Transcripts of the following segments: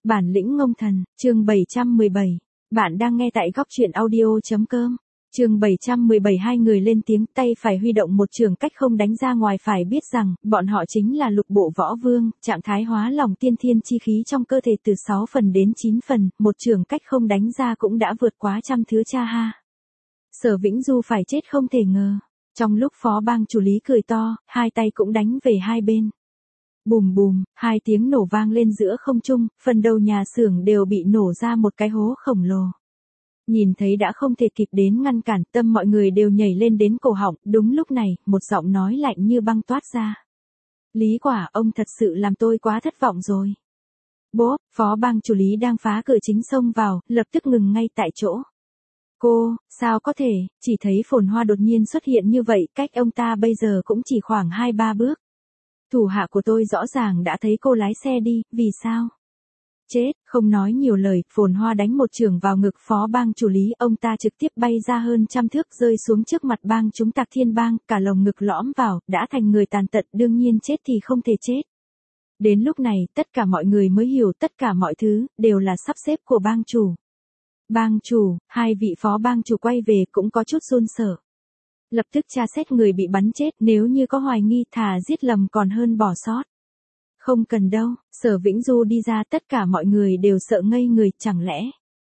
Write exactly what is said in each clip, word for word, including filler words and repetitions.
Bản lĩnh ngông thần, chương bảy trăm mười bảy. Bạn đang nghe tại góc truyện audio.com. Chương bảy trăm mười bảy. Hai người lên tiếng, tay phải huy động một trường cách không đánh ra ngoài, phải biết rằng, bọn họ chính là Lục Bộ Võ Vương, trạng thái hóa lòng tiên thiên chi khí trong cơ thể từ sáu phần đến chín phần, một trường cách không đánh ra cũng đã vượt quá trăm thứ cha ha. Sở Vĩnh Du phải chết không thể ngờ. Trong lúc Phó Bang Chủ Lý cười to, hai tay cũng đánh về hai bên. Bùm bùm, hai tiếng nổ vang lên giữa không trung, phần đầu nhà xưởng đều bị nổ ra một cái hố khổng lồ. Nhìn thấy đã không thể kịp đến ngăn cản, tâm mọi người đều nhảy lên đến cổ họng, đúng lúc này, một giọng nói lạnh như băng toát ra. Lý Quả, ông thật sự làm tôi quá thất vọng rồi. Bố, Phó Bang Chủ Lý đang phá cửa chính xông vào, lập tức ngừng ngay tại chỗ. Cô, sao có thể, chỉ thấy Phồn Hoa đột nhiên xuất hiện như vậy, cách ông ta bây giờ cũng chỉ khoảng hai ba bước. Thủ hạ của tôi rõ ràng đã thấy cô lái xe đi, vì sao? Chết, không nói nhiều lời, Phồn Hoa đánh một chưởng vào ngực Phó Bang Chủ Lý, ông ta trực tiếp bay ra hơn trăm thước rơi xuống trước mặt bang chúng Tạc Thiên Bang, cả lồng ngực lõm vào, đã thành người tàn tật, đương nhiên chết thì không thể chết. Đến lúc này, tất cả mọi người mới hiểu tất cả mọi thứ, đều là sắp xếp của bang chủ. Bang chủ, hai vị phó bang chủ quay về cũng có chút run sợ. Lập tức tra xét người bị bắn chết, nếu như có hoài nghi thà giết lầm còn hơn bỏ sót. Không cần đâu, Sở Vĩnh Du đi ra, tất cả mọi người đều sợ ngây người, chẳng lẽ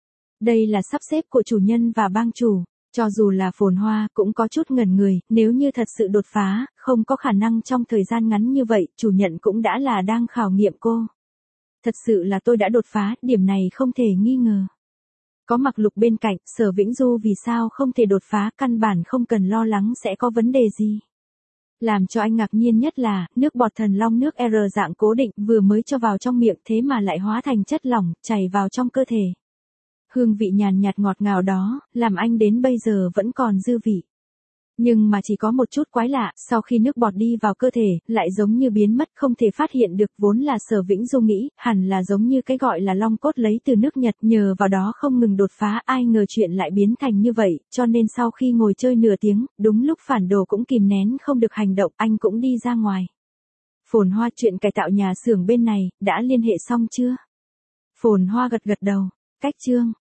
đây là sắp xếp của chủ nhân và bang chủ. Cho dù là Phồn Hoa cũng có chút ngẩn người, nếu như thật sự đột phá, không có khả năng trong thời gian ngắn như vậy, chủ nhận cũng đã là đang khảo nghiệm cô. Thật sự là tôi đã đột phá, điểm này không thể nghi ngờ. Có Mặc Lục bên cạnh, Sở Vĩnh Du vì sao không thể đột phá, căn bản không cần lo lắng sẽ có vấn đề gì. Làm cho anh ngạc nhiên nhất là, nước bọt thần long nước R dạng cố định vừa mới cho vào trong miệng thế mà lại hóa thành chất lỏng, chảy vào trong cơ thể. Hương vị nhàn nhạt ngọt ngào đó, làm anh đến bây giờ vẫn còn dư vị. Nhưng mà chỉ có một chút quái lạ, sau khi nước bọt đi vào cơ thể, lại giống như biến mất không thể phát hiện được, vốn là Sở Vĩnh Du nghĩ, hẳn là giống như cái gọi là long cốt lấy từ nước Nhật, nhờ vào đó không ngừng đột phá, ai ngờ chuyện lại biến thành như vậy, cho nên sau khi ngồi chơi nửa tiếng, đúng lúc phản đồ cũng kìm nén không được hành động, anh cũng đi ra ngoài. Phồn Hoa, chuyện cải tạo nhà xưởng bên này, đã liên hệ xong chưa? Phồn Hoa gật gật đầu, cách chương.